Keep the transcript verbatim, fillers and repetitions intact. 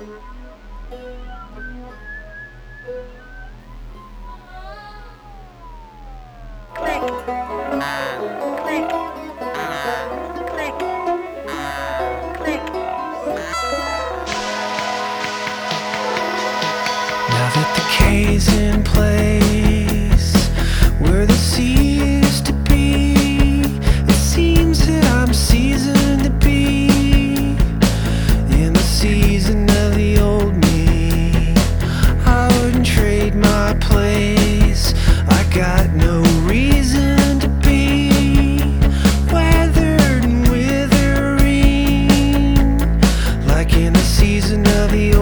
Click, click, click, click. Now that the K's in place, where the C used to be, it seems that I'm seasoned to be in the season of the old me. I wouldn't trade my place. I got no reason to be weathered and withering, like in the season of the old